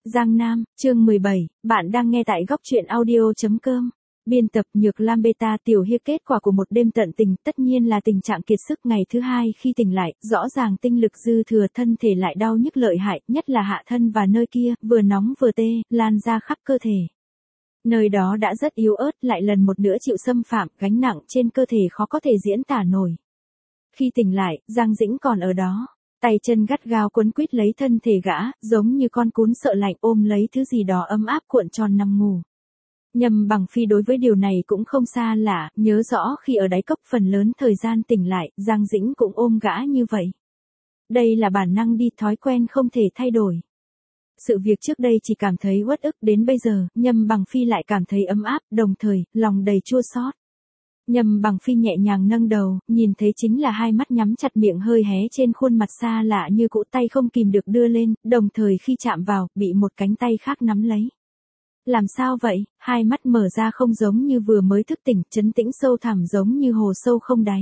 Giang Nam, chương 17, bạn đang nghe tại góc truyện audio.com. Biên tập Nhược Lam Beta. Tiểu Hiệp. Kết quả của một đêm tận tình tất nhiên là tình trạng kiệt sức. Ngày thứ hai khi tỉnh lại, rõ ràng tinh lực dư thừa, thân thể lại đau nhức lợi hại, nhất là hạ thân và nơi kia, vừa nóng vừa tê, lan ra khắp cơ thể. Nơi đó đã rất yếu ớt, lại lần một nữa chịu xâm phạm, gánh nặng trên cơ thể khó có thể diễn tả nổi. Khi tỉnh lại, Giang Dĩnh còn ở đó. Tay chân gắt gao quấn quýt lấy thân thể gã, giống như con cún sợ lạnh ôm lấy thứ gì đó ấm áp cuộn tròn nằm ngủ. Nhâm Bằng Phi đối với điều này cũng không xa lạ, nhớ rõ khi ở đáy cốc phần lớn thời gian tỉnh lại, Giang Dĩnh cũng ôm gã như vậy. Đây là bản năng đi, thói quen không thể thay đổi. Sự việc trước đây chỉ cảm thấy uất ức, đến bây giờ, Nhâm Bằng Phi lại cảm thấy ấm áp, đồng thời, lòng đầy chua xót. Nhâm Bằng Phi nhẹ nhàng nâng đầu, nhìn thấy chính là hai mắt nhắm chặt, miệng hơi hé trên khuôn mặt xa lạ như cũ, tay không kìm được đưa lên, đồng thời khi chạm vào, bị một cánh tay khác nắm lấy. Làm sao vậy? Hai mắt mở ra không giống như vừa mới thức tỉnh, trấn tĩnh sâu thẳm giống như hồ sâu không đáy.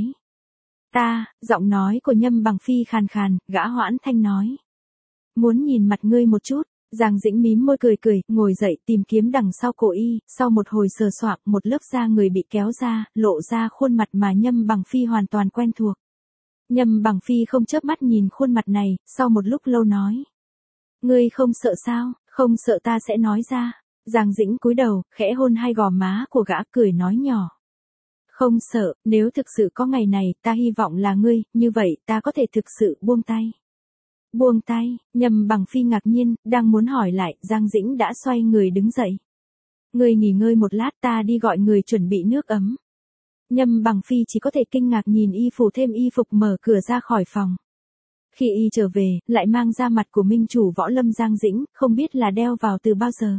Giọng nói của Nhâm Bằng Phi khàn khàn, gã hoãn thanh nói. Muốn nhìn mặt ngươi một chút. Giang Dĩnh mím môi cười cười, ngồi dậy tìm kiếm đằng sau cổ y, sau một hồi sờ soạng, một lớp da người bị kéo ra, lộ ra khuôn mặt mà Nhâm Bằng Phi hoàn toàn quen thuộc. Nhâm Bằng Phi không chớp mắt nhìn khuôn mặt này, sau một lúc lâu nói. Ngươi không sợ sao? Không sợ, ta sẽ nói ra. Giang Dĩnh cúi đầu, khẽ hôn hai gò má của gã, cười nói nhỏ. Không sợ, nếu thực sự có ngày này, ta hy vọng là ngươi, như vậy ta có thể thực sự buông tay. Buông tay. Nhâm Bằng Phi ngạc nhiên, đang muốn hỏi lại, Giang Dĩnh đã xoay người đứng dậy. Ngươi nghỉ ngơi một lát, ta đi gọi người chuẩn bị nước ấm. Nhâm Bằng Phi chỉ có thể kinh ngạc nhìn y phủ thêm y phục, mở cửa ra khỏi phòng. Khi y trở về, lại mang ra mặt của minh chủ võ lâm Giang Dĩnh, không biết là đeo vào từ bao giờ.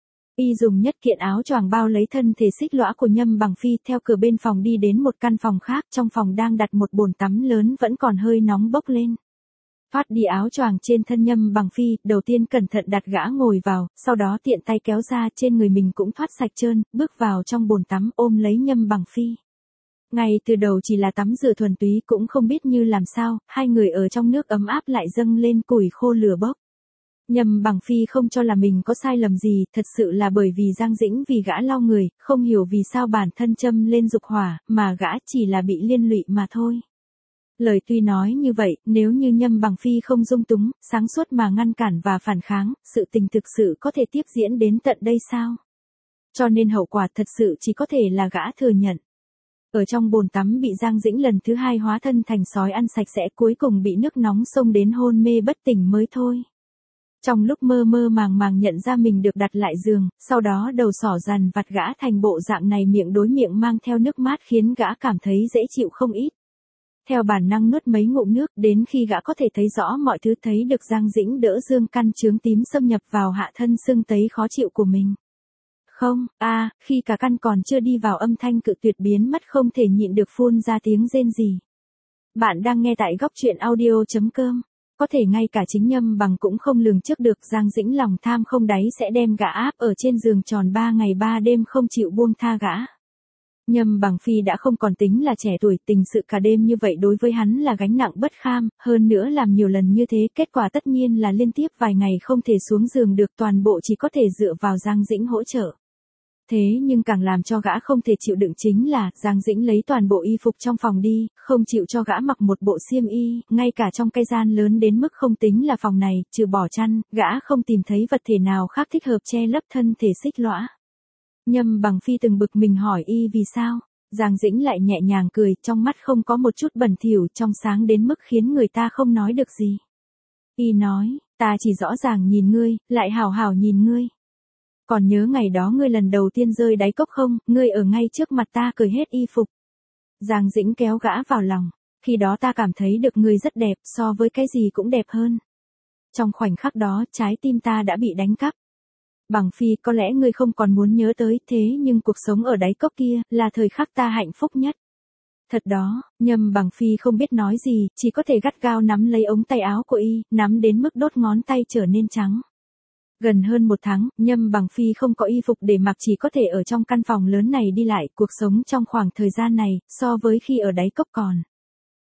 Y dùng nhất kiện áo choàng bao lấy thân thể xích lõa của Nhâm Bằng Phi, theo cửa bên phòng đi đến một căn phòng khác, trong phòng đang đặt một bồn tắm lớn vẫn còn hơi nóng bốc lên. Thoát đi áo choàng trên thân Nhâm Bằng Phi, đầu tiên cẩn thận đặt gã ngồi vào, sau đó tiện tay kéo ra, trên người mình cũng thoát sạch trơn, bước vào trong bồn tắm ôm lấy Nhâm Bằng Phi. Ngay từ đầu chỉ là tắm rửa thuần túy, cũng không biết như làm sao, hai người ở trong nước ấm áp lại dâng lên củi khô lửa bốc. Nhâm Bằng Phi không cho là mình có sai lầm gì, thật sự là bởi vì Giang Dĩnh vì gã lau người, không hiểu vì sao bản thân châm lên dục hỏa, mà gã chỉ là bị liên lụy mà thôi. Lời tuy nói như vậy, nếu như Nhâm Bằng Phi không dung túng, sáng suốt mà ngăn cản và phản kháng, sự tình thực sự có thể tiếp diễn đến tận đây sao? Cho nên hậu quả thật sự chỉ có thể là gã thừa nhận. Ở trong bồn tắm bị Giang Dĩnh lần thứ hai hóa thân thành sói ăn sạch sẽ, cuối cùng bị nước nóng xông đến hôn mê bất tỉnh mới thôi. Trong lúc mơ mơ màng màng nhận ra mình được đặt lại giường, sau đó đầu sỏ dằn vặt gã thành bộ dạng này, miệng đối miệng mang theo nước mát khiến gã cảm thấy dễ chịu không ít. Theo bản năng nuốt mấy ngụm nước, đến khi gã có thể thấy rõ mọi thứ, thấy được Giang Dĩnh đỡ dương căn chướng tím xâm nhập vào hạ thân sưng tấy khó chịu của mình. Khi cả căn còn chưa đi vào, âm thanh cự tuyệt biến mất, không thể nhịn được phun ra tiếng rên rỉ. Bạn đang nghe tại góc truyện audio.com. Có thể ngay cả chính Nhâm Bằng cũng không lường trước được Giang Dĩnh lòng tham không đáy sẽ đem gã áp ở trên giường tròn 3 ngày 3 đêm không chịu buông tha gã. Nhâm Bằng Phi đã không còn tính là trẻ tuổi, tình sự cả đêm như vậy đối với hắn là gánh nặng bất kham, hơn nữa làm nhiều lần như thế, kết quả tất nhiên là liên tiếp vài ngày không thể xuống giường được, toàn bộ chỉ có thể dựa vào Giang Dĩnh hỗ trợ. Thế nhưng càng làm cho gã không thể chịu đựng chính là, Giang Dĩnh lấy toàn bộ y phục trong phòng đi, không chịu cho gã mặc một bộ xiêm y, ngay cả trong cái gian lớn đến mức không tính là phòng này, trừ bỏ chăn, gã không tìm thấy vật thể nào khác thích hợp che lấp thân thể xích lõa. Nhâm Bằng Phi từng bực mình hỏi y vì sao, Giang Dĩnh lại nhẹ nhàng cười, trong mắt không có một chút bẩn thỉu, trong sáng đến mức khiến người ta không nói được gì. Y nói, ta chỉ rõ ràng nhìn ngươi, lại hảo hảo nhìn ngươi. Còn nhớ ngày đó ngươi lần đầu tiên rơi đáy cốc không, ngươi ở ngay trước mặt ta cởi hết y phục. Giang Dĩnh kéo gã vào lòng, khi đó ta cảm thấy được ngươi rất đẹp, so với cái gì cũng đẹp hơn. Trong khoảnh khắc đó, trái tim ta đã bị đánh cắp. Bằng Phi, có lẽ ngươi không còn muốn nhớ tới, thế nhưng cuộc sống ở đáy cốc kia, là thời khắc ta hạnh phúc nhất. Thật đó. Nhâm Bằng Phi không biết nói gì, chỉ có thể gắt gao nắm lấy ống tay áo của y, nắm đến mức đốt ngón tay trở nên trắng. Gần hơn 1 tháng, Nhâm Bằng Phi không có y phục để mặc, chỉ có thể ở trong căn phòng lớn này đi lại, cuộc sống trong khoảng thời gian này, so với khi ở đáy cốc còn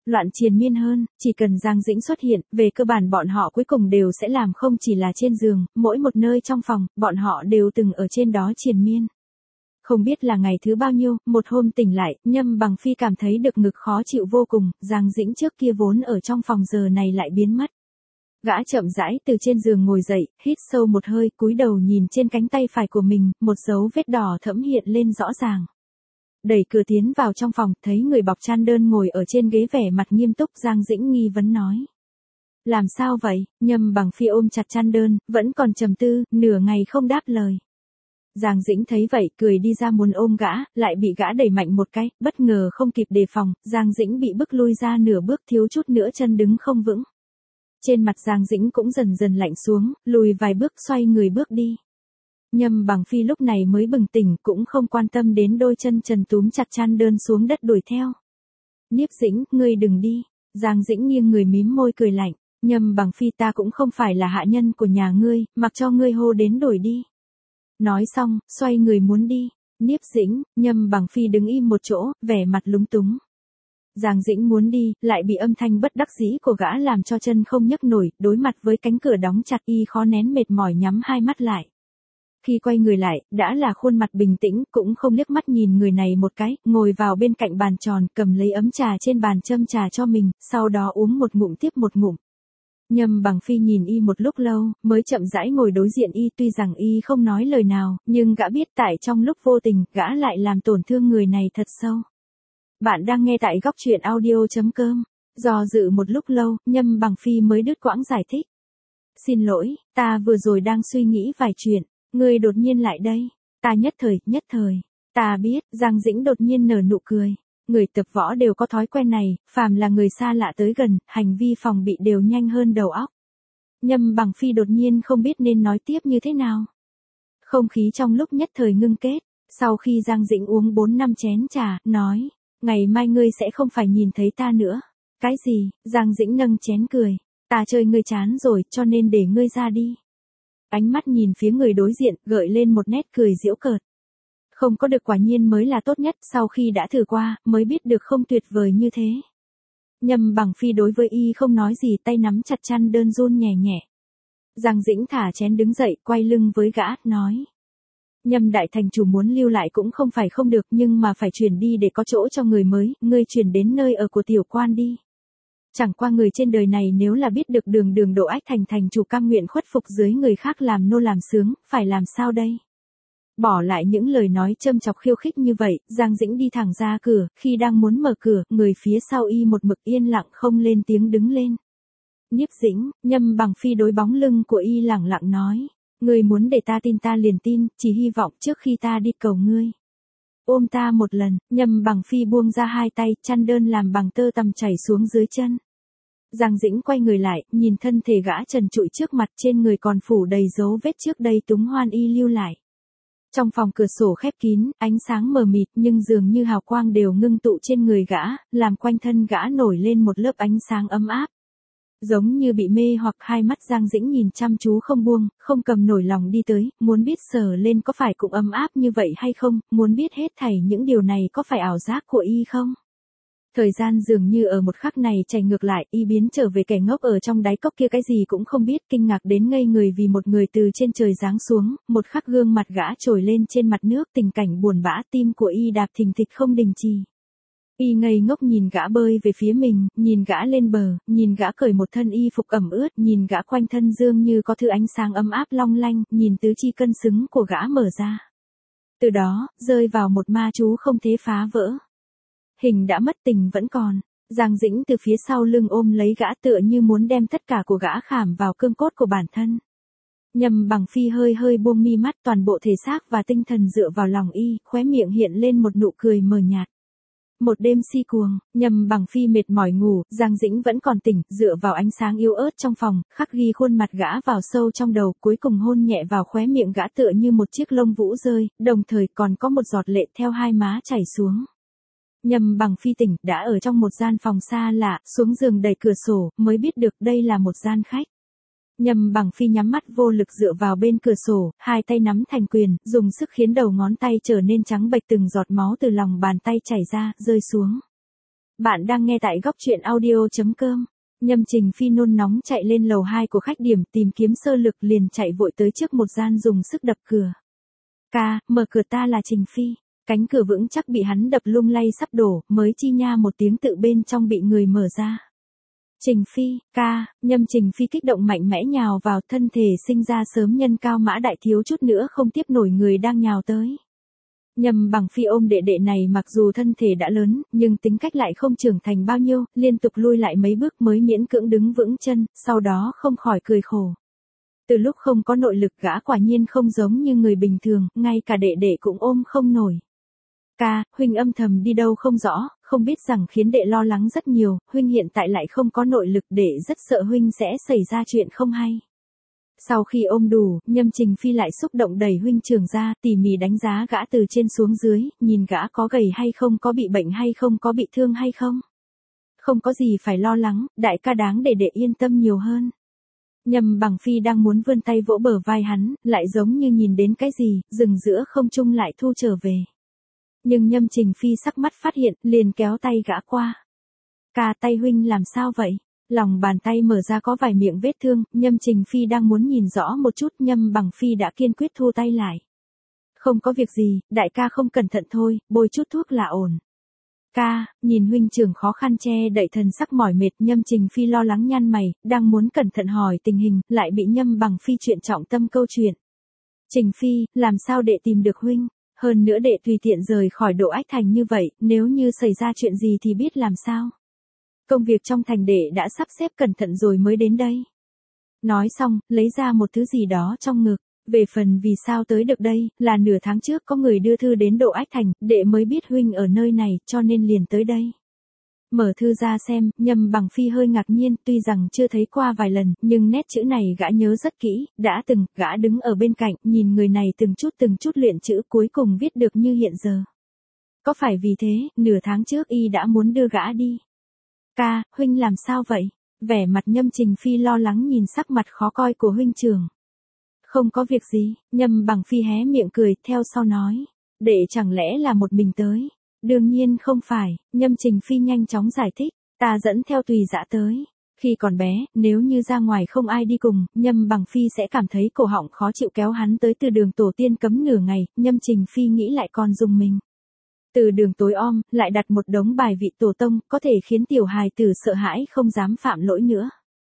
Loạn triền miên hơn, chỉ cần Giang Dĩnh xuất hiện, về cơ bản bọn họ cuối cùng đều sẽ làm không chỉ là trên giường, mỗi một nơi trong phòng, bọn họ đều từng ở trên đó triền miên. Không biết là ngày thứ bao nhiêu, một hôm tỉnh lại, Nhâm Bằng Phi cảm thấy được ngực khó chịu vô cùng, Giang Dĩnh trước kia vốn ở trong phòng giờ này lại biến mất. Gã chậm rãi từ trên giường ngồi dậy, hít sâu một hơi, cúi đầu nhìn trên cánh tay phải của mình, một dấu vết đỏ thẫm hiện lên rõ ràng. Đẩy cửa tiến vào trong phòng, thấy người bọc chăn đơn ngồi ở trên ghế vẻ mặt nghiêm túc, Giang Dĩnh nghi vấn nói. Làm sao vậy? Nhâm Bằng Phi ôm chặt chăn đơn, vẫn còn trầm tư, nửa ngày không đáp lời. Giang Dĩnh thấy vậy, cười đi ra muốn ôm gã, lại bị gã đẩy mạnh một cái, bất ngờ không kịp đề phòng, Giang Dĩnh bị bức lui ra nửa bước, thiếu chút nữa chân đứng không vững. Trên mặt Giang Dĩnh cũng dần dần lạnh xuống, lùi vài bước xoay người bước đi. Nhâm Bằng Phi lúc này mới bừng tỉnh, cũng không quan tâm đến đôi chân trần túm chặt chăn đơn xuống đất đuổi theo. Niếp Dĩnh, ngươi đừng đi. Giang Dĩnh nghiêng người mím môi cười lạnh. Nhâm Bằng Phi, ta cũng không phải là hạ nhân của nhà ngươi, mặc cho ngươi hô đến đuổi đi. Nói xong, xoay người muốn đi. Niếp Dĩnh, Nhâm Bằng Phi đứng im một chỗ, vẻ mặt lúng túng. Giang Dĩnh muốn đi, lại bị âm thanh bất đắc dĩ của gã làm cho chân không nhấc nổi, đối mặt với cánh cửa đóng chặt, y khó nén mệt mỏi nhắm hai mắt lại. Khi quay người lại, đã là khuôn mặt bình tĩnh, cũng không liếc mắt nhìn người này một cái, ngồi vào bên cạnh bàn tròn, cầm lấy ấm trà trên bàn châm trà cho mình, sau đó uống một ngụm tiếp một ngụm. Nhâm Bằng Phi nhìn y một lúc lâu, mới chậm rãi ngồi đối diện y, tuy rằng y không nói lời nào, nhưng gã biết tại trong lúc vô tình, gã lại làm tổn thương người này thật sâu. Bạn đang nghe tại góc truyện audio.com. Do dự một lúc lâu, Nhâm Bằng Phi mới đứt quãng giải thích. Xin lỗi, ta vừa rồi đang suy nghĩ vài chuyện, ngươi đột nhiên lại đây. Ta nhất thời. Ta biết, Giang Dĩnh đột nhiên nở nụ cười. Người tập võ đều có thói quen này, phàm là người xa lạ tới gần, hành vi phòng bị đều nhanh hơn đầu óc. Nhâm Bằng Phi đột nhiên không biết nên nói tiếp như thế nào. Không khí trong lúc nhất thời ngưng kết, sau khi Giang Dĩnh uống 4-5 chén trà, nói, ngày mai ngươi sẽ không phải nhìn thấy ta nữa. Cái gì? Giang Dĩnh nâng chén cười. Ta chơi ngươi chán rồi, cho nên để ngươi ra đi. Ánh mắt nhìn phía người đối diện, gợi lên một nét cười giễu cợt. Không có được quả nhiên mới là tốt nhất, sau khi đã thử qua, mới biết được không tuyệt vời như thế. Nhâm Bằng Phi đối với y không nói gì, tay nắm chặt chăn đơn run nhẹ nhẹ. Giang Dĩnh thả chén đứng dậy, quay lưng với gã, nói. Nhâm đại thành chủ muốn lưu lại cũng không phải không được, nhưng mà phải chuyển đi để có chỗ cho người mới, ngươi chuyển đến nơi ở của tiểu quan đi. Chẳng qua người trên đời này nếu là biết được đường Độ Ách thành chủ cam nguyện khuất phục dưới người khác làm nô làm sướng, phải làm sao đây? Bỏ lại những lời nói châm chọc khiêu khích như vậy, Giang Dĩnh đi thẳng ra cửa, khi đang muốn mở cửa, người phía sau y một mực yên lặng không lên tiếng đứng lên. Niếp Dĩnh, Nhâm Bằng Phi đối bóng lưng của y lẳng lặng nói, ngươi muốn để ta tin ta liền tin, chỉ hy vọng trước khi ta đi cầu ngươi. Ôm ta một lần, Nhâm Bằng Phi buông ra hai tay, chăn đơn làm bằng tơ tằm chảy xuống dưới chân. Giang Dĩnh quay người lại, nhìn thân thể gã trần trụi trước mặt, trên người còn phủ đầy dấu vết trước đây Túng Hoan y lưu lại. Trong phòng cửa sổ khép kín, ánh sáng mờ mịt nhưng dường như hào quang đều ngưng tụ trên người gã, làm quanh thân gã nổi lên một lớp ánh sáng ấm áp. Giống như bị mê hoặc, hai mắt Giang Dĩnh nhìn chăm chú không buông, không cầm nổi lòng đi tới, muốn biết sờ lên có phải cũng ấm áp như vậy hay không, muốn biết hết thảy những điều này có phải ảo giác của y không. Thời gian dường như ở một khắc này chảy ngược lại, y biến trở về kẻ ngốc ở trong đáy cốc kia, cái gì cũng không biết, kinh ngạc đến ngây người vì một người từ trên trời giáng xuống, một khắc gương mặt gã trồi lên trên mặt nước, tình cảnh buồn bã, tim của y đạp thình thịch không đình trì. Y ngây ngốc nhìn gã bơi về phía mình, nhìn gã lên bờ, nhìn gã cởi một thân y phục ẩm ướt, nhìn gã quanh thân dương như có thứ ánh sáng ấm áp long lanh, nhìn tứ chi cân xứng của gã mở ra. Từ đó, rơi vào một ma chú không thể phá vỡ. Hình đã mất tình vẫn còn. Giang Dĩnh từ phía sau lưng ôm lấy gã tựa như muốn đem tất cả của gã khảm vào cương cốt của bản thân. Nhâm Bằng Phi hơi buông mi mắt, toàn bộ thể xác và tinh thần dựa vào lòng y, khóe miệng hiện lên một nụ cười mờ nhạt. Một đêm si cuồng, Nhâm Bằng Phi mệt mỏi ngủ, Giang Dĩnh vẫn còn tỉnh, dựa vào ánh sáng yếu ớt trong phòng, khắc ghi khuôn mặt gã vào sâu trong đầu, cuối cùng hôn nhẹ vào khóe miệng gã tựa như một chiếc lông vũ rơi, đồng thời còn có một giọt lệ theo hai má chảy xuống. Nhâm Bằng Phi tỉnh, đã ở trong một gian phòng xa lạ, xuống giường đẩy cửa sổ, mới biết được đây là một gian khách. Nhâm Bằng Phi nhắm mắt vô lực dựa vào bên cửa sổ, hai tay nắm thành quyền, dùng sức khiến đầu ngón tay trở nên trắng bệch, từng giọt máu từ lòng bàn tay chảy ra, rơi xuống. Bạn đang nghe tại góc truyện audio.com. Nhâm Trình Phi nôn nóng chạy lên lầu 2 của khách điểm tìm kiếm sơ lực liền chạy vội tới trước một gian dùng sức đập cửa. Ca, mở cửa, ta là Trình Phi. Cánh cửa vững chắc bị hắn đập lung lay sắp đổ, mới chi nha một tiếng tự bên trong bị người mở ra. Trình Phi, ca, Nhâm Trình Phi kích động mạnh mẽ nhào vào, thân thể sinh ra sớm nhân cao mã đại thiếu chút nữa không tiếp nổi người đang nhào tới. Nhâm Bằng Phi ôm đệ đệ này mặc dù thân thể đã lớn, nhưng tính cách lại không trưởng thành bao nhiêu, liên tục lui lại mấy bước mới miễn cưỡng đứng vững chân, sau đó không khỏi cười khổ. Từ lúc không có nội lực gã quả nhiên không giống như người bình thường, ngay cả đệ đệ cũng ôm không nổi. Ca, huynh âm thầm đi đâu không rõ, không biết rằng khiến đệ lo lắng rất nhiều, huynh hiện tại lại không có nội lực, đệ rất sợ huynh sẽ xảy ra chuyện không hay. Sau khi ôm đủ, Nhâm Trình Phi lại xúc động đẩy huynh trưởng ra, tỉ mỉ đánh giá gã từ trên xuống dưới, nhìn gã có gầy hay không, có bị bệnh hay không, có bị thương hay không. Không có gì phải lo lắng, đại ca đáng để đệ yên tâm nhiều hơn. Nhâm Bằng Phi đang muốn vươn tay vỗ bờ vai hắn, lại giống như nhìn đến cái gì, dừng giữa không trung lại thu trở về. Nhưng Nhâm Trình Phi sắc mắt phát hiện, liền kéo tay gã qua. Ca, tay huynh làm sao vậy? Lòng bàn tay mở ra có vài miệng vết thương, Nhâm Trình Phi đang muốn nhìn rõ một chút, Nhâm Bằng Phi đã kiên quyết thu tay lại. Không có việc gì, đại ca không cẩn thận thôi, bôi chút thuốc là ổn. Ca, nhìn huynh trưởng khó khăn che đậy thần sắc mỏi mệt, Nhâm Trình Phi lo lắng nhăn mày, đang muốn cẩn thận hỏi tình hình, lại bị Nhâm Bằng Phi chuyện trọng tâm câu chuyện. Trình Phi, làm sao đệ tìm được huynh? Hơn nữa đệ tùy tiện rời khỏi Độ Ách Thành như vậy, nếu như xảy ra chuyện gì thì biết làm sao? Công việc trong thành đệ đã sắp xếp cẩn thận rồi mới đến đây. Nói xong, lấy ra một thứ gì đó trong ngực. Về phần vì sao tới được đây, là nửa tháng trước có người đưa thư đến Độ Ách Thành, đệ mới biết huynh ở nơi này, cho nên liền tới đây. Mở thư ra xem, Nhâm Bằng Phi hơi ngạc nhiên, tuy rằng chưa thấy qua vài lần, nhưng nét chữ này gã nhớ rất kỹ, gã đứng ở bên cạnh, nhìn người này từng chút luyện chữ cuối cùng viết được như hiện giờ. Có phải vì thế, nửa tháng trước y đã muốn đưa gã đi? Ca, huynh làm sao vậy? Vẻ mặt Nhâm Trình Phi lo lắng nhìn sắc mặt khó coi của huynh trưởng. Không có việc gì, Nhâm Bằng Phi hé miệng cười, theo sau nói. Đệ chẳng lẽ là một mình tới? Đương nhiên không phải, Nhâm Trình Phi nhanh chóng giải thích. Ta dẫn theo Tùy Dã tới. Khi còn bé, nếu như ra ngoài không ai đi cùng, Nhâm Bằng Phi sẽ cảm thấy cổ họng khó chịu, kéo hắn tới từ đường tổ tiên cấm nửa ngày, Nhâm Trình Phi nghĩ lại còn dùng mình. Từ đường tối om, lại đặt một đống bài vị tổ tông, có thể khiến tiểu hài tử sợ hãi không dám phạm lỗi nữa.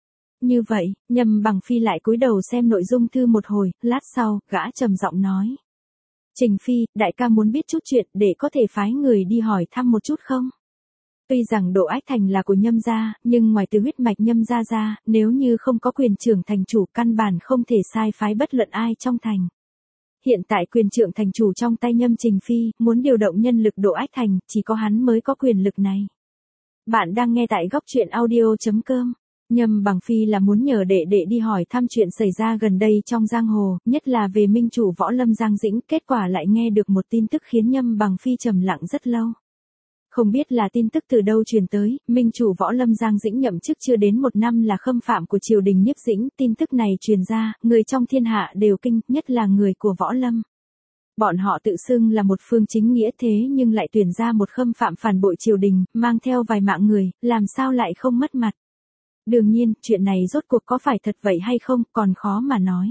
Như vậy, Nhâm Bằng Phi lại cúi đầu xem nội dung thư một hồi, lát sau, gã trầm giọng nói. Trình Phi, đại ca muốn biết chút chuyện, để có thể phái người đi hỏi thăm một chút không? Tuy rằng Độ Ách Thành là của Nhâm gia, nhưng ngoài từ huyết mạch Nhâm gia ra, nếu như không có quyền trưởng thành chủ, căn bản không thể sai phái bất luận ai trong thành. Hiện tại quyền trưởng thành chủ trong tay Nhâm Trình Phi, muốn điều động nhân lực Độ Ách Thành, chỉ có hắn mới có quyền lực này. Bạn đang nghe tại góc truyện audio.com. Nhâm Bằng Phi là muốn nhờ đệ đệ đi hỏi thăm chuyện xảy ra gần đây trong giang hồ, nhất là về minh chủ Võ Lâm Giang Dĩnh, kết quả lại nghe được một tin tức khiến Nhâm Bằng Phi trầm lặng rất lâu. Không biết là tin tức từ đâu truyền tới, minh chủ Võ Lâm Giang Dĩnh nhậm chức chưa đến 1 năm là khâm phạm của triều đình Nhiếp Dĩnh, tin tức này truyền ra, người trong thiên hạ đều kinh, nhất là người của Võ Lâm. Bọn họ tự xưng là một phương chính nghĩa thế nhưng lại tuyển ra một khâm phạm phản bội triều đình, mang theo vài mạng người, làm sao lại không mất mặt. Đương nhiên, chuyện này rốt cuộc có phải thật vậy hay không, còn khó mà nói.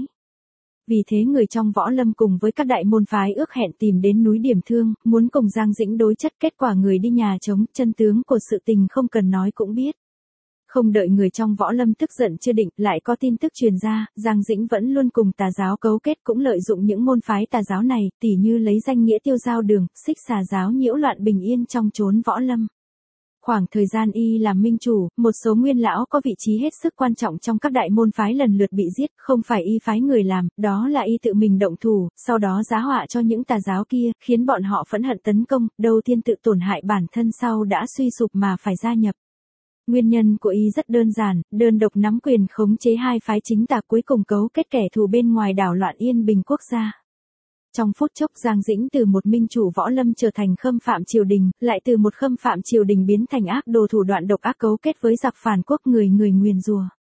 Vì thế người trong Võ Lâm cùng với các đại môn phái ước hẹn tìm đến núi Điểm Thương, muốn cùng Giang Dĩnh đối chất, kết quả người đi nhà trống, chân tướng của sự tình không cần nói cũng biết. Không đợi người trong Võ Lâm tức giận chưa định, lại có tin tức truyền ra, Giang Dĩnh vẫn luôn cùng tà giáo cấu kết, cũng lợi dụng những môn phái tà giáo này, tỉ như lấy danh nghĩa tiêu giao đường, xích xà giáo nhiễu loạn bình yên trong chốn Võ Lâm. Khoảng thời gian y làm minh chủ, một số nguyên lão có vị trí hết sức quan trọng trong các đại môn phái lần lượt bị giết, không phải y phái người làm, đó là y tự mình động thủ, sau đó giá họa cho những tà giáo kia, khiến bọn họ phẫn hận tấn công, đầu tiên tự tổn hại bản thân sau đã suy sụp mà phải gia nhập. Nguyên nhân của y rất đơn giản, đơn độc nắm quyền khống chế hai phái chính tà, cuối cùng cấu kết kẻ thù bên ngoài đảo loạn yên bình quốc gia. Trong phút chốc Giang Dĩnh từ một minh chủ Võ Lâm trở thành khâm phạm triều đình, lại từ một khâm phạm triều đình biến thành ác đồ thủ đoạn độc ác cấu kết với giặc phản quốc, người nguyền rủa.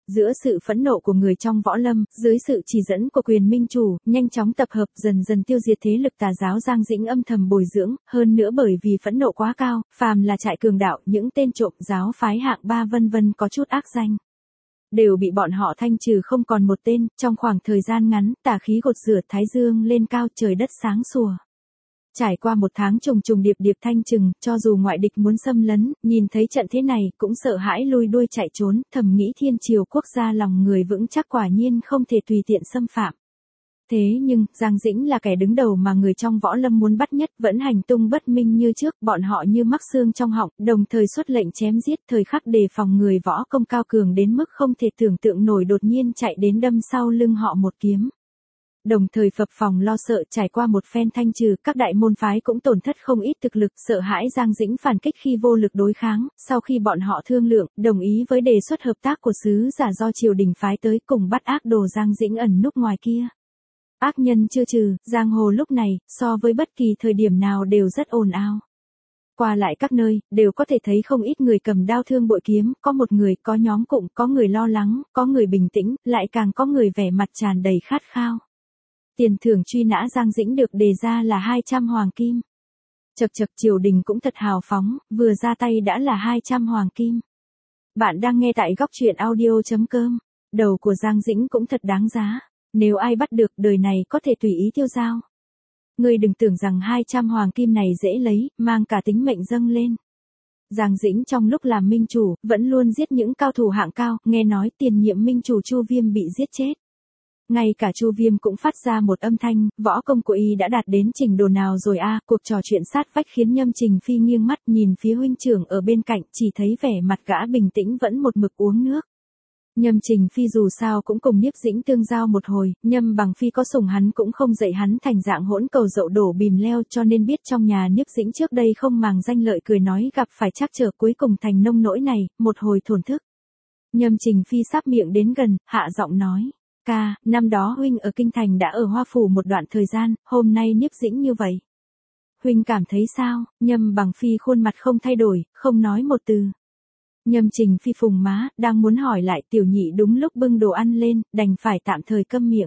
Giữa sự phẫn nộ của người trong võ lâm, dưới sự chỉ dẫn của quyền minh chủ, nhanh chóng tập hợp dần dần tiêu diệt thế lực tà giáo Giang Dĩnh âm thầm bồi dưỡng, hơn nữa bởi vì phẫn nộ quá cao, phàm là trại cường đạo, những tên trộm giáo phái hạng 3 vân vân có chút ác danh đều bị bọn họ thanh trừ không còn một tên, trong khoảng thời gian ngắn, tà khí gột rửa thái dương lên cao, trời đất sáng sủa. Trải qua một tháng trùng trùng điệp điệp thanh trừng, cho dù ngoại địch muốn xâm lấn, nhìn thấy trận thế này, cũng sợ hãi lui đuôi chạy trốn, thầm nghĩ thiên triều quốc gia lòng người vững chắc quả nhiên không thể tùy tiện xâm phạm. Thế nhưng, Giang Dĩnh là kẻ đứng đầu mà người trong võ lâm muốn bắt nhất, vẫn hành tung bất minh như trước, bọn họ như mắc xương trong họng, đồng thời xuất lệnh chém giết, thời khắc đề phòng người võ công cao cường đến mức không thể tưởng tượng nổi đột nhiên chạy đến đâm sau lưng họ một kiếm. Đồng thời phập phòng lo sợ, trải qua một phen thanh trừ, các đại môn phái cũng tổn thất không ít thực lực, sợ hãi Giang Dĩnh phản kích khi vô lực đối kháng, sau khi bọn họ thương lượng, đồng ý với đề xuất hợp tác của sứ giả do triều đình phái tới cùng bắt ác đồ Giang Dĩnh ẩn núp ngoài kia. Ác nhân chưa trừ, giang hồ lúc này, so với bất kỳ thời điểm nào đều rất ồn ào. Qua lại các nơi, đều có thể thấy không ít người cầm đao thương bội kiếm, có một người, có nhóm cụm, có người lo lắng, có người bình tĩnh, lại càng có người vẻ mặt tràn đầy khát khao. Tiền thưởng truy nã Giang Dĩnh được đề ra là 200 hoàng kim. Chật chật, triều đình cũng thật hào phóng, vừa ra tay đã là 200 hoàng kim. Bạn đang nghe tại góc truyện audio.com. Đầu của Giang Dĩnh cũng thật đáng giá. Nếu ai bắt được, đời này có thể tùy ý tiêu dao. Ngươi đừng tưởng rằng 200 hoàng kim này dễ lấy, mang cả tính mệnh dâng lên. Giang Dĩnh trong lúc làm minh chủ, vẫn luôn giết những cao thủ hạng cao, nghe nói tiền nhiệm minh chủ Chu Viêm bị giết chết. Ngay cả Chu Viêm cũng phát ra một âm thanh, võ công của y đã đạt đến trình độ nào rồi a? Cuộc trò chuyện sát vách khiến Nhâm Trình Phi nghiêng mắt nhìn phía huynh trưởng ở bên cạnh, chỉ thấy vẻ mặt gã bình tĩnh vẫn một mực uống nước. Nhâm Trình Phi dù sao cũng cùng Niếp Dĩnh tương giao một hồi, Nhâm Bằng Phi có sủng hắn cũng không dạy hắn thành dạng hỗn cầu dậu đổ bìm leo, cho nên biết trong nhà Niếp Dĩnh trước đây không màng danh lợi, cười nói gặp phải trắc trở cuối cùng thành nông nỗi này, một hồi thổn thức. Nhâm Trình Phi sắp miệng đến gần, hạ giọng nói. Ca, năm đó huynh ở Kinh Thành đã ở Hoa Phủ một đoạn thời gian, hôm nay Niếp Dĩnh như vậy. Huynh cảm thấy sao? Nhâm Bằng Phi khuôn mặt không thay đổi, không nói một từ. Nhâm Trình Phi phùng má, đang muốn hỏi lại, tiểu nhị đúng lúc bưng đồ ăn lên, đành phải tạm thời câm miệng.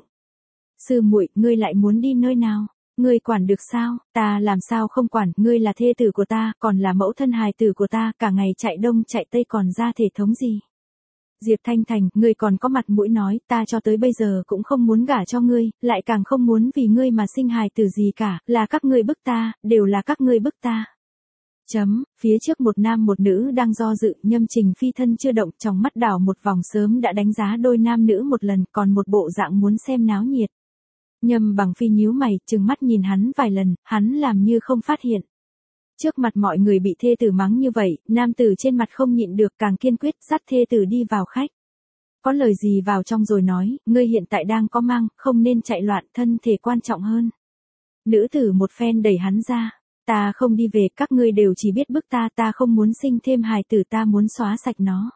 Sư muội, ngươi lại muốn đi nơi nào? Ngươi quản được sao? Ta làm sao không quản, ngươi là thê tử của ta, còn là mẫu thân hài tử của ta, cả ngày chạy đông chạy tây còn ra thể thống gì? Diệp Thanh Thành, ngươi còn có mặt mũi nói, ta cho tới bây giờ cũng không muốn gả cho ngươi, lại càng không muốn vì ngươi mà sinh hài tử gì cả, là các ngươi bức ta, đều là các ngươi bức ta. Phía trước một nam một nữ đang do dự, Nhâm Trình Phi thân chưa động, trong mắt đảo một vòng sớm đã đánh giá đôi nam nữ một lần, còn một bộ dạng muốn xem náo nhiệt. Nhâm Bằng Phi nhíu mày, trừng mắt nhìn hắn vài lần, hắn làm như không phát hiện. Trước mặt mọi người bị thê tử mắng như vậy, nam tử trên mặt không nhịn được, càng kiên quyết dắt thê tử đi vào khách. Có lời gì vào trong rồi nói, ngươi hiện tại đang có mang, không nên chạy loạn, thân thể quan trọng hơn. Nữ tử một phen đẩy hắn ra. Ta không đi về, các ngươi đều chỉ biết bức ta, ta không muốn sinh thêm hài tử, ta muốn xóa sạch nó.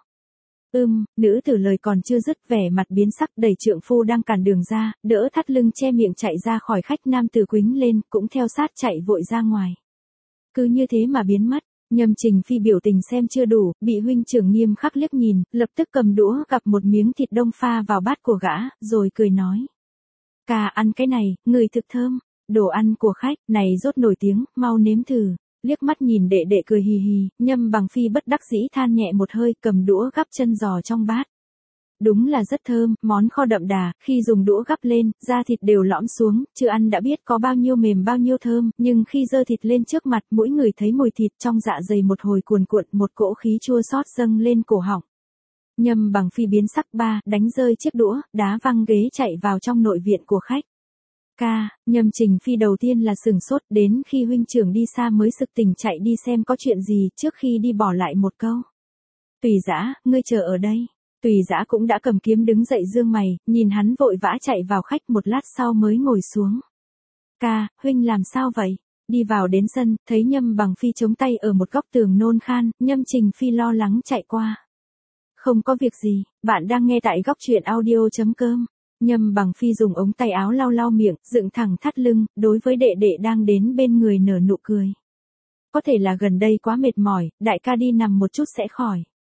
Nữ tử lời còn chưa dứt, vẻ mặt biến sắc, đẩy trượng phu đang cản đường ra, đỡ thắt lưng che miệng chạy ra khỏi khách, nam tử quýnh lên, cũng theo sát chạy vội ra ngoài. Cứ như thế mà biến mất. Nhâm Trình Phi biểu tình xem chưa đủ, bị huynh trưởng nghiêm khắc liếc nhìn, lập tức cầm đũa gặp một miếng thịt đông pha vào bát của gã, rồi cười nói. Ca ăn cái này, người thực thơm. Đồ ăn của khách này rốt nổi tiếng, mau nếm thử. Liếc mắt nhìn đệ đệ cười hì hì, Nhâm Bằng Phi bất đắc dĩ than nhẹ một hơi, cầm đũa gắp chân giò trong bát. Đúng là rất thơm, món kho đậm đà, khi dùng đũa gắp lên, da thịt đều lõm xuống, chưa ăn đã biết có bao nhiêu mềm bao nhiêu thơm, nhưng khi giơ thịt lên trước mặt, mỗi người thấy mùi thịt trong dạ dày một hồi cuồn cuộn, một cỗ khí chua xót dâng lên cổ họng. Nhâm Bằng Phi biến sắc, đánh rơi chiếc đũa, đá văng ghế chạy vào trong nội viện của khách. Ca, Nhâm Trình Phi đầu tiên là sửng sốt, đến khi huynh trưởng đi xa mới sực tỉnh chạy đi xem có chuyện gì, trước khi đi bỏ lại một câu. Tùy Dã, ngươi chờ ở đây. Tùy Dã cũng đã cầm kiếm đứng dậy dương mày, nhìn hắn vội vã chạy vào khách, một lát sau mới ngồi xuống. Ca, huynh làm sao vậy? Đi vào đến sân, thấy Nhâm Bằng Phi chống tay ở một góc tường nôn khan, Nhâm Trình Phi lo lắng chạy qua. Không có việc gì, bạn đang nghe tại góc truyện audio.com. Nhâm Bằng Phi dùng ống tay áo lau lau miệng, dựng thẳng thắt lưng, đối với đệ đệ đang đến bên người nở nụ cười. Có thể là gần đây quá mệt mỏi, đại ca đi nằm một chút sẽ khỏi.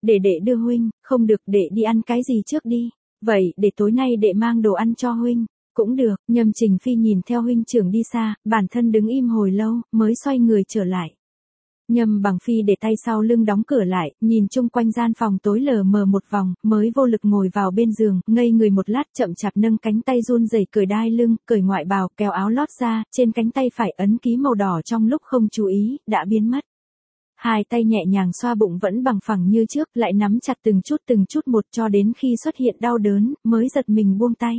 Đệ đưa huynh, không được, đệ đi ăn cái gì trước đi. Vậy, để tối nay đệ mang đồ ăn cho huynh. Cũng được, Nhâm Trình Phi nhìn theo huynh trưởng đi xa, bản thân đứng im hồi lâu, mới xoay người trở lại. Nhâm Bằng Phi để tay sau lưng đóng cửa lại, nhìn chung quanh gian phòng tối lờ mờ một vòng, mới vô lực ngồi vào bên giường, ngây người một lát chậm chạp nâng cánh tay run rẩy cởi đai lưng, cởi ngoại bào, kéo áo lót ra, trên cánh tay phải ấn ký màu đỏ trong lúc không chú ý, đã biến mất. Hai tay nhẹ nhàng xoa bụng vẫn bằng phẳng như trước, lại nắm chặt từng chút một cho đến khi xuất hiện đau đớn, mới giật mình buông tay.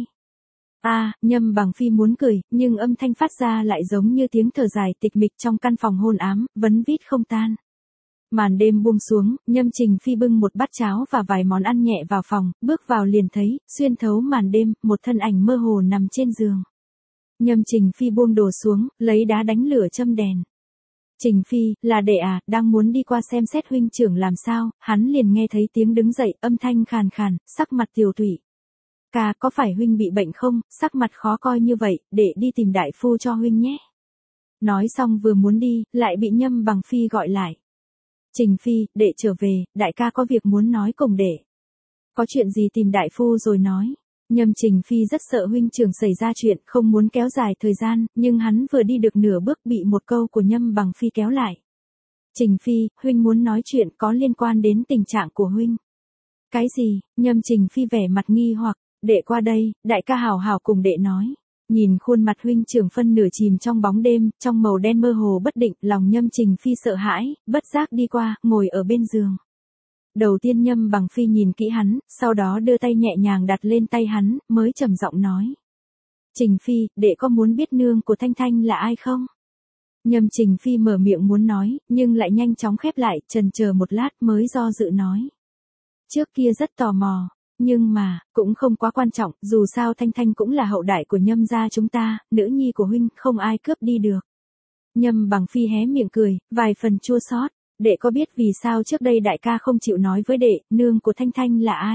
Nhâm Bằng Phi muốn cười, nhưng âm thanh phát ra lại giống như tiếng thở dài tịch mịch trong căn phòng hôn ám, vấn vít không tan. Màn đêm buông xuống, Nhâm Trình Phi bưng một bát cháo và vài món ăn nhẹ vào phòng, bước vào liền thấy, xuyên thấu màn đêm, một thân ảnh mơ hồ nằm trên giường. Nhâm Trình Phi buông đồ xuống, lấy đá đánh lửa châm đèn. Trình Phi, là đệ à, đang muốn đi qua xem xét huynh trưởng làm sao, hắn liền nghe thấy tiếng đứng dậy, âm thanh khàn khàn, sắc mặt tiều tụy. Ca, có phải huynh bị bệnh không, sắc mặt khó coi như vậy, để đi tìm đại phu cho huynh nhé. Nói xong vừa muốn đi, lại bị Nhâm Bằng Phi gọi lại. Trình Phi, đệ trở về, đại ca có việc muốn nói cùng đệ. Có chuyện gì tìm đại phu rồi nói. Nhâm Trình Phi rất sợ huynh trưởng xảy ra chuyện, không muốn kéo dài thời gian, nhưng hắn vừa đi được nửa bước bị một câu của Nhâm Bằng Phi kéo lại. Trình Phi, huynh muốn nói chuyện có liên quan đến tình trạng của huynh. Cái gì? Nhâm Trình Phi vẻ mặt nghi hoặc. Đệ qua đây, đại ca hảo hảo cùng đệ nói. Nhìn khuôn mặt huynh trưởng phân nửa chìm trong bóng đêm, trong màu đen mơ hồ bất định, lòng Nhâm Trình Phi sợ hãi, bất giác đi qua, ngồi ở bên giường. Đầu tiên Nhâm Bằng Phi nhìn kỹ hắn, sau đó đưa tay nhẹ nhàng đặt lên tay hắn, mới trầm giọng nói. Trình Phi, đệ có muốn biết nương của Thanh Thanh là ai không? Nhâm Trình Phi mở miệng muốn nói, nhưng lại nhanh chóng khép lại, chần chờ một lát mới do dự nói. Trước kia rất tò mò. Nhưng mà, cũng không quá quan trọng, dù sao Thanh Thanh cũng là hậu đại của Nhâm gia chúng ta, nữ nhi của huynh, không ai cướp đi được. Nhâm Bằng Phi hé miệng cười, vài phần chua xót. Đệ có biết vì sao trước đây đại ca không chịu nói với đệ, nương của Thanh Thanh là ai?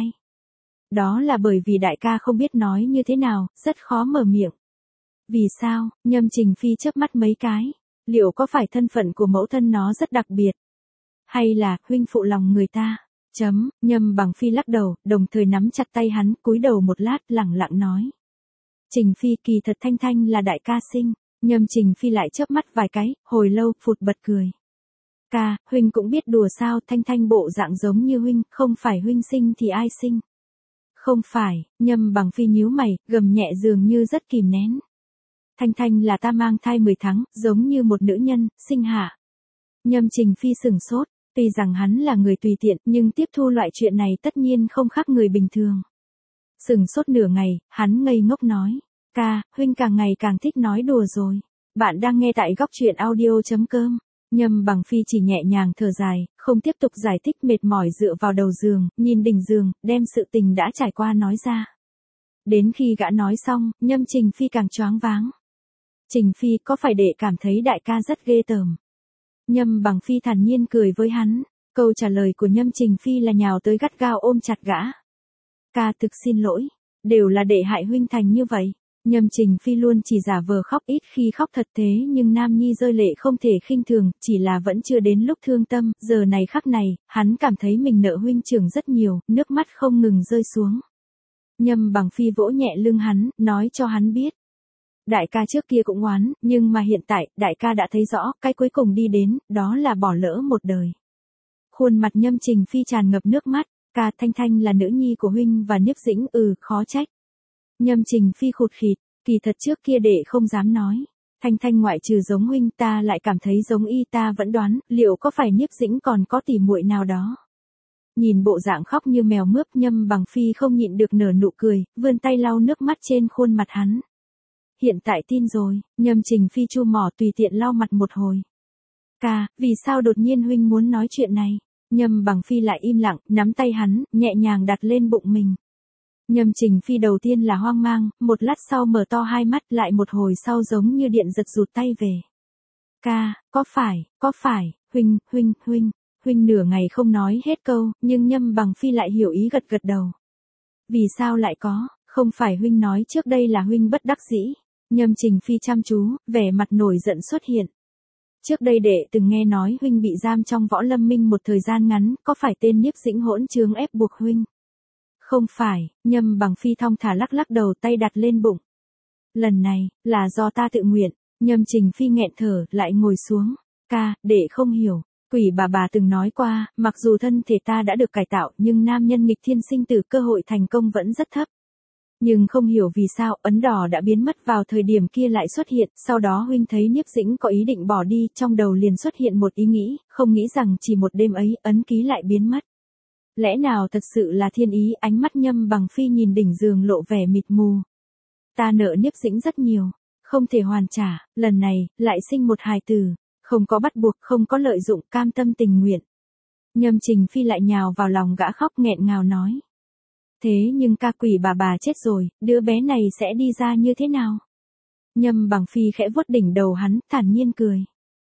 Đó là bởi vì đại ca không biết nói như thế nào, rất khó mở miệng. Vì sao? Nhâm Trình Phi chớp mắt mấy cái. Liệu có phải thân phận của mẫu thân nó rất đặc biệt? Hay là, huynh phụ lòng người ta? Nhâm Bằng Phi lắc đầu, đồng thời nắm chặt tay hắn, cúi đầu một lát, lẳng lặng nói. Trình Phi, kỳ thật Thanh Thanh là đại ca sinh. Nhâm Trình Phi lại chớp mắt vài cái, hồi lâu, phụt bật cười. Ca, huynh cũng biết đùa sao, Thanh Thanh bộ dạng giống như huynh, không phải huynh sinh thì ai sinh? Không phải, Nhâm Bằng Phi nhíu mày, gầm nhẹ dường như rất kìm nén. Thanh Thanh là ta mang thai 10 tháng, giống như một nữ nhân, sinh hạ. Nhâm Trình Phi sửng sốt. Tuy rằng hắn là người tùy tiện, nhưng tiếp thu loại chuyện này tất nhiên không khác người bình thường. Sửng sốt nửa ngày, hắn ngây ngốc nói. Ca, huynh càng ngày càng thích nói đùa rồi. Bạn đang nghe tại góc truyện audio.com. Nhâm Bằng Phi chỉ nhẹ nhàng thở dài, không tiếp tục giải thích mệt mỏi dựa vào đầu giường, nhìn đỉnh giường, đem sự tình đã trải qua nói ra. Đến khi gã nói xong, Nhâm Trình Phi càng choáng váng. Trình Phi, có phải đệ cảm thấy đại ca rất ghê tởm? Nhâm Bằng Phi thản nhiên cười với hắn, câu trả lời của Nhâm Trình Phi là nhào tới gắt gao ôm chặt gã. Ca thực xin lỗi, đều là đệ hại huynh thành như vậy. Nhâm Trình Phi luôn chỉ giả vờ khóc, ít khi khóc thật thế, nhưng nam nhi rơi lệ không thể khinh thường, chỉ là vẫn chưa đến lúc thương tâm, giờ này khắc này, hắn cảm thấy mình nợ huynh trưởng rất nhiều, nước mắt không ngừng rơi xuống. Nhâm Bằng Phi vỗ nhẹ lưng hắn, nói cho hắn biết. Đại ca trước kia cũng oán, nhưng mà hiện tại, đại ca đã thấy rõ, cái cuối cùng đi đến, đó là bỏ lỡ một đời. Khuôn mặt Nhâm Trình Phi tràn ngập nước mắt, ca, Thanh Thanh là nữ nhi của huynh và Niếp Dĩnh, khó trách. Nhâm Trình Phi khụt khịt, kỳ thật trước kia đệ không dám nói. Thanh Thanh ngoại trừ giống huynh ta lại cảm thấy giống y, ta vẫn đoán, liệu có phải Niếp Dĩnh còn có tỉ muội nào đó. Nhìn bộ dạng khóc như mèo mướp, Nhâm Bằng Phi không nhịn được nở nụ cười, vươn tay lau nước mắt trên khuôn mặt hắn. Hiện tại tin rồi, Nhâm Trình Phi chu mỏ tùy tiện lau mặt một hồi. Ca, vì sao đột nhiên huynh muốn nói chuyện này? Nhâm Bằng Phi lại im lặng, nắm tay hắn, nhẹ nhàng đặt lên bụng mình. Nhâm Trình Phi đầu tiên là hoang mang, một lát sau mở to hai mắt, lại một hồi sau giống như điện giật rụt tay về. Ca, có phải, huynh nửa ngày không nói hết câu, nhưng Nhâm Bằng Phi lại hiểu ý gật gật đầu. Vì sao lại có, không phải huynh nói trước đây là huynh bất đắc dĩ. Nhâm Trình Phi chăm chú, vẻ mặt nổi giận xuất hiện. Trước đây đệ từng nghe nói huynh bị giam trong Võ Lâm Minh một thời gian ngắn, có phải tên Nhiếp Dĩnh hỗn trướng ép buộc huynh? Không phải, Nhâm Bằng Phi thong thả lắc lắc đầu, tay đặt lên bụng. Lần này, là do ta tự nguyện. Nhâm Trình Phi nghẹn thở, lại ngồi xuống. Ca, đệ không hiểu. Quỷ bà từng nói qua, mặc dù thân thể ta đã được cải tạo, nhưng nam nhân nghịch thiên sinh tử cơ hội thành công vẫn rất thấp. Nhưng không hiểu vì sao ấn đỏ đã biến mất vào thời điểm kia lại xuất hiện, sau đó huynh thấy Nhiếp Dĩnh có ý định bỏ đi, trong đầu liền xuất hiện một ý nghĩ, không nghĩ rằng chỉ một đêm ấy, ấn ký lại biến mất. Lẽ nào thật sự là thiên ý? Ánh mắt Nhâm Bằng Phi nhìn đỉnh giường lộ vẻ mịt mù. Ta nợ Nhiếp Dĩnh rất nhiều, không thể hoàn trả, lần này, lại sinh một hài tử, không có bắt buộc, không có lợi dụng, cam tâm tình nguyện. Nhâm Trình Phi lại nhào vào lòng gã khóc nghẹn ngào nói. Thế nhưng ca, quỷ bà chết rồi, đứa bé này sẽ đi ra như thế nào? Nhâm Bằng Phi khẽ vuốt đỉnh đầu hắn, thản nhiên cười.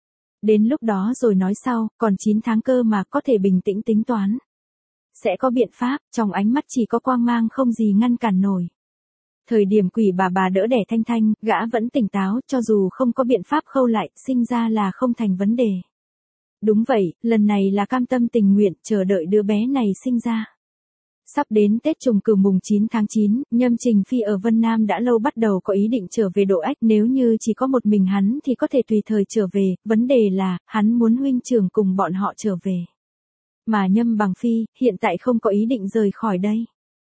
Đến lúc đó rồi nói sau, còn 9 tháng cơ mà, có thể bình tĩnh tính toán. Sẽ có biện pháp, trong ánh mắt chỉ có quang mang không gì ngăn cản nổi. Thời điểm quỷ bà đỡ đẻ Thanh Thanh, gã vẫn tỉnh táo, cho dù không có biện pháp khâu lại, sinh ra là không thành vấn đề. Đúng vậy, lần này là cam tâm tình nguyện, chờ đợi đứa bé này sinh ra. Sắp đến Tết Trùng Cửu mùng 9 tháng 9, Nhâm Trình Phi ở Vân Nam đã lâu bắt đầu có ý định trở về Độ Ách, nếu như chỉ có một mình hắn thì có thể tùy thời trở về, vấn đề là, hắn muốn huynh trưởng cùng bọn họ trở về. Mà Nhâm Bằng Phi, hiện tại không có ý định rời khỏi đây.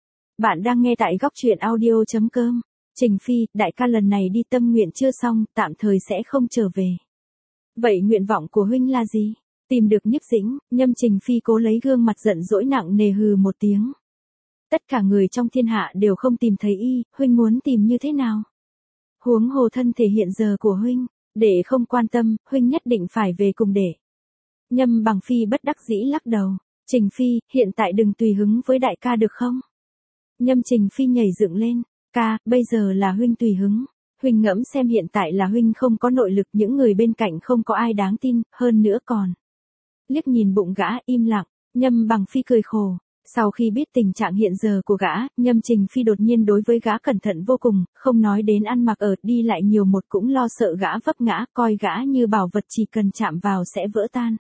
Bạn đang nghe tại góc truyện audio.com. Trình Phi, đại ca lần này đi tâm nguyện chưa xong, tạm thời sẽ không trở về. Vậy nguyện vọng của huynh là gì? Tìm được Nhiếp Dĩnh. Nhâm Trình Phi cố lấy gương mặt giận dỗi nặng nề hừ một tiếng. Tất cả người trong thiên hạ đều không tìm thấy y, huynh muốn tìm như thế nào? Huống hồ thân thể hiện giờ của huynh, đệ không quan tâm, huynh nhất định phải về cùng đệ. Nhâm Bằng Phi bất đắc dĩ lắc đầu. Trình Phi, hiện tại đừng tùy hứng với đại ca được không? Nhâm Trình Phi nhảy dựng lên. Ca, bây giờ là huynh tùy hứng. Huynh ngẫm xem, hiện tại là huynh không có nội lực, những người bên cạnh không có ai đáng tin, hơn nữa còn. Liếc nhìn bụng gã, im lặng. Nhâm Bằng Phi cười khổ. Sau khi biết tình trạng hiện giờ của gã, Nhâm Trình Phi đột nhiên đối với gã cẩn thận vô cùng, không nói đến ăn mặc ở, đi lại nhiều một cũng lo sợ gã vấp ngã, coi gã như bảo vật chỉ cần chạm vào sẽ vỡ tan.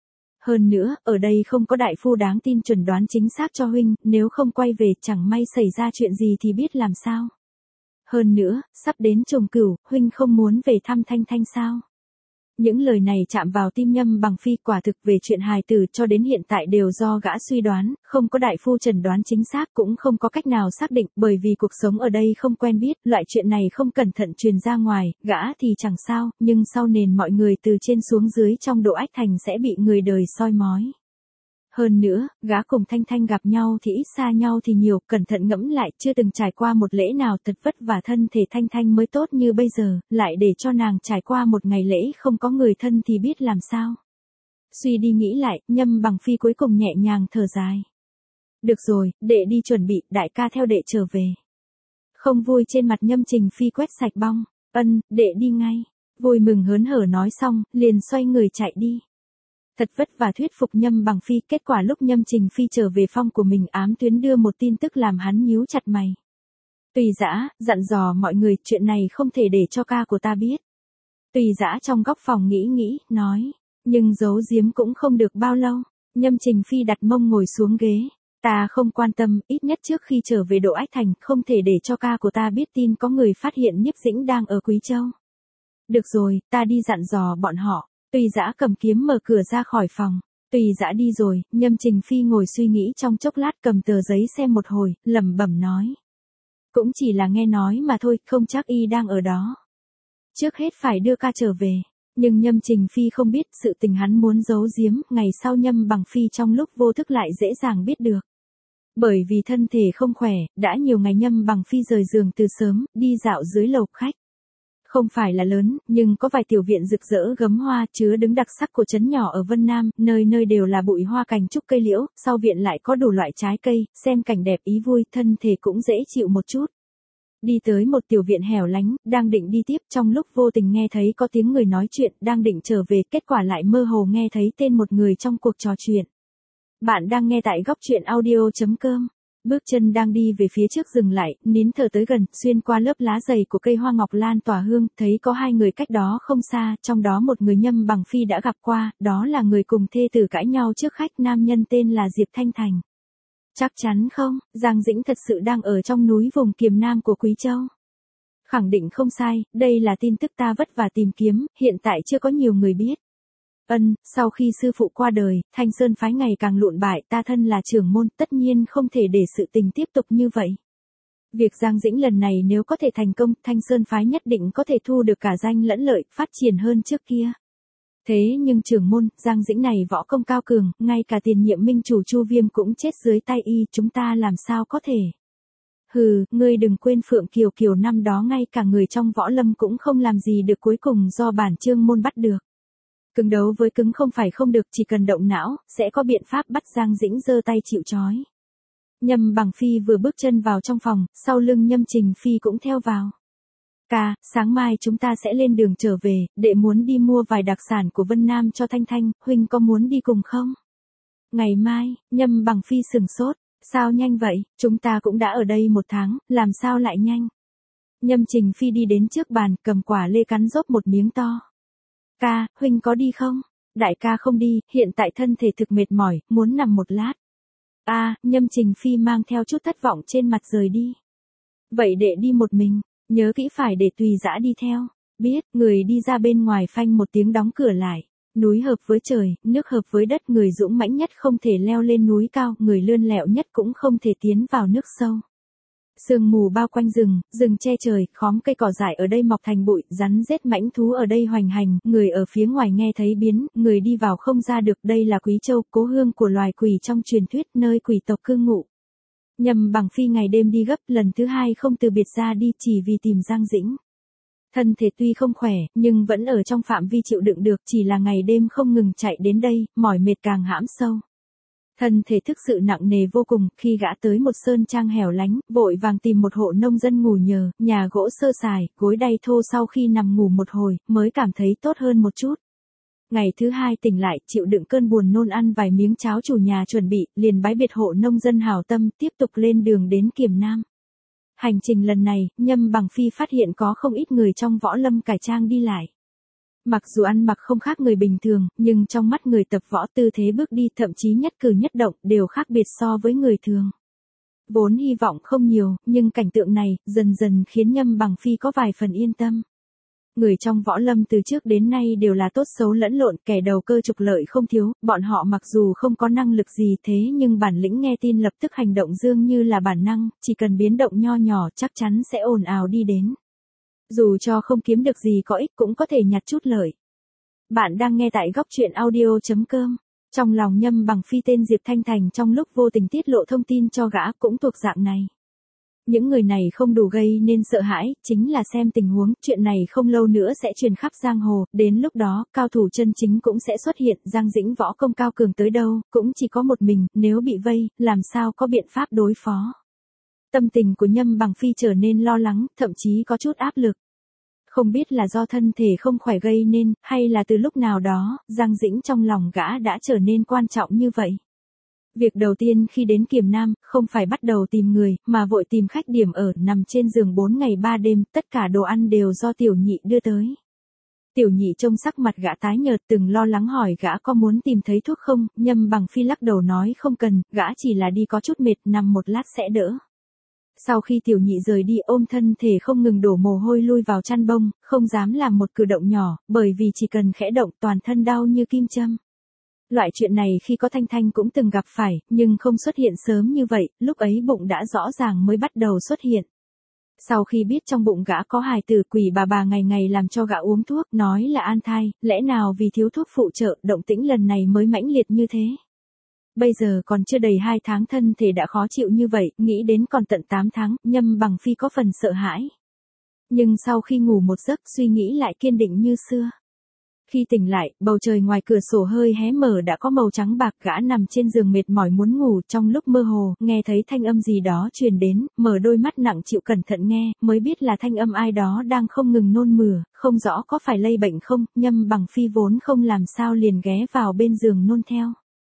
Hơn nữa, ở đây không có đại phu đáng tin chuẩn đoán chính xác cho huynh, nếu không quay về chẳng may xảy ra chuyện gì thì biết làm sao. Hơn nữa, sắp đến Trùng Cửu, huynh không muốn về thăm Thanh Thanh sao? Những lời này chạm vào tim Nhâm Bằng Phi, quả thực về chuyện hài tử cho đến hiện tại đều do gã suy đoán, không có đại phu chẩn đoán chính xác, cũng không có cách nào xác định, bởi vì cuộc sống ở đây không quen biết, loại chuyện này không cẩn thận truyền ra ngoài, gã thì chẳng sao, nhưng sau nền mọi người từ trên xuống dưới trong Độ Ách Thành sẽ bị người đời soi mói. Hơn nữa, gã cùng Thanh Thanh gặp nhau thì ít, xa nhau thì nhiều, cẩn thận ngẫm lại, chưa từng trải qua một lễ nào thật vất vả, thân thể Thanh Thanh mới tốt như bây giờ, lại để cho nàng trải qua một ngày lễ không có người thân thì biết làm sao. Suy đi nghĩ lại, Nhâm Bằng Phi cuối cùng nhẹ nhàng thở dài. Được rồi, đệ đi chuẩn bị, đại ca theo đệ trở về. Không vui trên mặt Nhâm Trình Phi quét sạch bong. Ân, đệ đi ngay. Vui mừng hớn hở nói xong, liền xoay người chạy đi. Thật vất vả thuyết phục Nhâm Bằng Phi, kết quả lúc Nhâm Trình Phi trở về phòng của mình, ám tuyến đưa một tin tức làm hắn nhíu chặt mày. Tùy Dã, dặn dò mọi người, chuyện này không thể để cho ca của ta biết. Tùy Dã trong góc phòng nghĩ, nói, nhưng giấu giếm cũng không được bao lâu. Nhâm Trình Phi đặt mông ngồi xuống ghế. Ta không quan tâm, ít nhất trước khi trở về Độ Ách Thành, không thể để cho ca của ta biết tin có người phát hiện Nhiếp Dĩnh đang ở Quý Châu. Được rồi, ta đi dặn dò bọn họ. Tùy Dã cầm kiếm mở cửa ra khỏi phòng. Tùy Dã đi rồi, Nhâm Trình Phi ngồi suy nghĩ trong chốc lát, cầm tờ giấy xem một hồi, lẩm bẩm nói. Cũng chỉ là nghe nói mà thôi, không chắc y đang ở đó. Trước hết phải đưa ca trở về. Nhưng Nhâm Trình Phi không biết, sự tình hắn muốn giấu giếm, ngày sau Nhâm Bằng Phi trong lúc vô thức lại dễ dàng biết được. Bởi vì thân thể không khỏe, đã nhiều ngày Nhâm Bằng Phi rời giường từ sớm, đi dạo dưới lầu khách. Không phải là lớn, nhưng có vài tiểu viện rực rỡ gấm hoa, chứa đứng đặc sắc của trấn nhỏ ở Vân Nam, nơi nơi đều là bụi hoa cành trúc cây liễu, sau viện lại có đủ loại trái cây, xem cảnh đẹp ý vui, thân thể cũng dễ chịu một chút. Đi tới một tiểu viện hẻo lánh, đang định đi tiếp, trong lúc vô tình nghe thấy có tiếng người nói chuyện, đang định trở về, kết quả lại mơ hồ nghe thấy tên một người trong cuộc trò chuyện. Bạn đang nghe tại góc truyện audio.com. Bước chân đang đi về phía trước dừng lại, nín thở tới gần, xuyên qua lớp lá dày của cây hoa ngọc lan tỏa hương, thấy có hai người cách đó không xa, trong đó một người Nhâm Bằng Phi đã gặp qua, đó là người cùng thê tử cãi nhau trước khách, nam nhân tên là Diệp Thanh Thành. Chắc chắn không, Giang Dĩnh thật sự đang ở trong núi vùng Kiềm Nam của Quý Châu. Khẳng định không sai, đây là tin tức ta vất vả tìm kiếm, hiện tại chưa có nhiều người biết. Sau khi sư phụ qua đời, Thanh Sơn phái ngày càng lụn bại, ta thân là trưởng môn, tất nhiên không thể để sự tình tiếp tục như vậy. Việc Giang Dĩnh lần này nếu có thể thành công, Thanh Sơn phái nhất định có thể thu được cả danh lẫn lợi, phát triển hơn trước kia. Thế nhưng trưởng môn, Giang Dĩnh này võ công cao cường, ngay cả tiền nhiệm minh chủ Chu Viêm cũng chết dưới tay y, chúng ta làm sao có thể. Hừ, ngươi đừng quên Phượng Kiều Kiều năm đó ngay cả người trong võ lâm cũng không làm gì được, cuối cùng do bản Trương môn bắt được. Cứng đấu với cứng không phải không được, chỉ cần động não, sẽ có biện pháp bắt Giang Dĩnh giơ tay chịu trói. Nhâm Bằng Phi vừa bước chân vào trong phòng, sau lưng Nhâm Trình Phi cũng theo vào. Ca, sáng mai chúng ta sẽ lên đường trở về, đệ muốn đi mua vài đặc sản của Vân Nam cho Thanh Thanh, huynh có muốn đi cùng không? Ngày mai, Nhâm Bằng Phi sừng sốt, sao nhanh vậy, chúng ta cũng đã ở đây 1 tháng, làm sao lại nhanh? Nhâm Trình Phi đi đến trước bàn, cầm quả lê cắn rốp một miếng to. Ca, huynh có đi không? Đại ca không đi, hiện tại thân thể thực mệt mỏi, muốn nằm một lát. Nhâm Trình Phi mang theo chút thất vọng trên mặt rời đi. Vậy đệ đi một mình, nhớ kỹ phải để Tùy Dã đi theo. Biết, người đi ra bên ngoài phanh một tiếng đóng cửa lại. Núi hợp với trời, nước hợp với đất, người dũng mãnh nhất không thể leo lên núi cao, người lươn lẹo nhất cũng không thể tiến vào nước sâu. Sương mù bao quanh rừng, rừng che trời, khóm cây cỏ dại ở đây mọc thành bụi, rắn rết mãnh thú ở đây hoành hành, người ở phía ngoài nghe thấy biến, người đi vào không ra được, đây là Quý Châu, cố hương của loài quỷ trong truyền thuyết, nơi quỷ tộc cư ngụ. Nhâm Bằng Phi ngày đêm đi gấp, lần thứ 2 không từ biệt ra đi, chỉ vì tìm Giang Dĩnh. Thân thể tuy không khỏe, nhưng vẫn ở trong phạm vi chịu đựng được, chỉ là ngày đêm không ngừng chạy đến đây, mỏi mệt càng hãm sâu. Thân thể thực sự nặng nề vô cùng, khi gã tới một sơn trang hẻo lánh, vội vàng tìm một hộ nông dân ngủ nhờ, nhà gỗ sơ sài, gối đay thô, sau khi nằm ngủ một hồi, mới cảm thấy tốt hơn một chút. Ngày thứ 2 tỉnh lại, chịu đựng cơn buồn nôn ăn vài miếng cháo chủ nhà chuẩn bị, liền bái biệt hộ nông dân hảo tâm, tiếp tục lên đường đến Kiềm Nam. Hành trình lần này, Nhâm Bằng Phi phát hiện có không ít người trong võ lâm cải trang đi lại. Mặc dù ăn mặc không khác người bình thường, nhưng trong mắt người tập võ, tư thế bước đi, thậm chí nhất cử nhất động, đều khác biệt so với người thường. Vốn hy vọng không nhiều, nhưng cảnh tượng này, dần dần khiến Nhâm Bằng Phi có vài phần yên tâm. Người trong võ lâm từ trước đến nay đều là tốt xấu lẫn lộn, kẻ đầu cơ trục lợi không thiếu, bọn họ mặc dù không có năng lực gì thế nhưng bản lĩnh nghe tin lập tức hành động dường như là bản năng, chỉ cần biến động nho nhỏ chắc chắn sẽ ồn ào đi đến. Dù cho không kiếm được gì có ích cũng có thể nhặt chút lợi. Bạn đang nghe tại góc truyện audio.com. Trong lòng Nhâm Bằng Phi tên Diệp Thanh Thành trong lúc vô tình tiết lộ thông tin cho gã cũng thuộc dạng này. Những người này không đủ gây nên sợ hãi, chính là xem tình huống, chuyện này không lâu nữa sẽ truyền khắp giang hồ, đến lúc đó, cao thủ chân chính cũng sẽ xuất hiện, Giang Dĩnh võ công cao cường tới đâu, cũng chỉ có một mình, nếu bị vây, làm sao có biện pháp đối phó. Tâm tình của Nhâm Bằng Phi trở nên lo lắng, thậm chí có chút áp lực. Không biết là do thân thể không khỏe gây nên, hay là từ lúc nào đó, Giang Dĩnh trong lòng gã đã trở nên quan trọng như vậy. Việc đầu tiên khi đến Kiềm Nam, không phải bắt đầu tìm người, mà vội tìm khách điểm ở, nằm trên giường 4 ngày 3 đêm, tất cả đồ ăn đều do Tiểu Nhị đưa tới. Tiểu Nhị trông sắc mặt gã tái nhợt, từng lo lắng hỏi gã có muốn tìm thấy thuốc không, Nhâm Bằng Phi lắc đầu nói không cần, gã chỉ là đi có chút mệt, nằm một lát sẽ đỡ. Sau khi Tiểu Nhị rời đi, ôm thân thể không ngừng đổ mồ hôi lui vào chăn bông, không dám làm một cử động nhỏ, bởi vì chỉ cần khẽ động toàn thân đau như kim châm. Loại chuyện này khi có Thanh Thanh cũng từng gặp phải, nhưng không xuất hiện sớm như vậy, lúc ấy bụng đã rõ ràng mới bắt đầu xuất hiện. Sau khi biết trong bụng gã có hài tử, quỷ bà ngày ngày làm cho gã uống thuốc, nói là an thai, lẽ nào vì thiếu thuốc phụ trợ, động tĩnh lần này mới mãnh liệt như thế. Bây giờ còn chưa đầy 2 tháng thân thể đã khó chịu như vậy, nghĩ đến còn tận 8 tháng, Nhâm Bằng Phi có phần sợ hãi. Nhưng sau khi ngủ một giấc, suy nghĩ lại kiên định như xưa. Khi tỉnh lại, bầu trời ngoài cửa sổ hơi hé mở đã có màu trắng bạc, gã nằm trên giường mệt mỏi muốn ngủ, trong lúc mơ hồ, nghe thấy thanh âm gì đó truyền đến, mở đôi mắt nặng chịu cẩn thận nghe, mới biết là thanh âm ai đó đang không ngừng nôn mửa, không rõ có phải lây bệnh không, Nhâm Bằng Phi vốn không làm sao liền ghé vào bên giường nôn theo.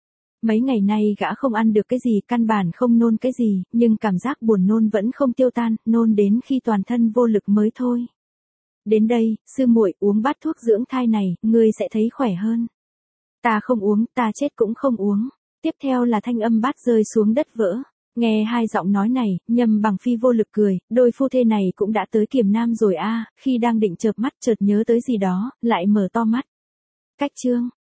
Mấy ngày nay gã không ăn được cái gì, căn bản không nôn cái gì, nhưng cảm giác buồn nôn vẫn không tiêu tan, nôn đến khi toàn thân vô lực mới thôi. Đến đây, sư muội uống bát thuốc dưỡng thai này, ngươi sẽ thấy khỏe hơn. Ta không uống, ta chết cũng không uống. Tiếp theo là thanh âm bát rơi xuống đất vỡ. Nghe hai giọng nói này, Nhâm Bằng Phi vô lực cười, đôi phu thê này cũng đã tới Kiềm Nam rồi a. Khi đang định chợp mắt chợt nhớ tới gì đó, lại mở to mắt. Cách chương